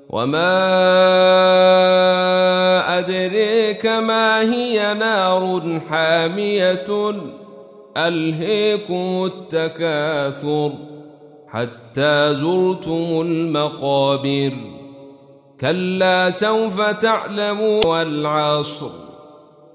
وما أدريك ما هي نار حامية ألهيكم التكاثر حتى زرتم المقابر كلا سوف تعلمون والعصر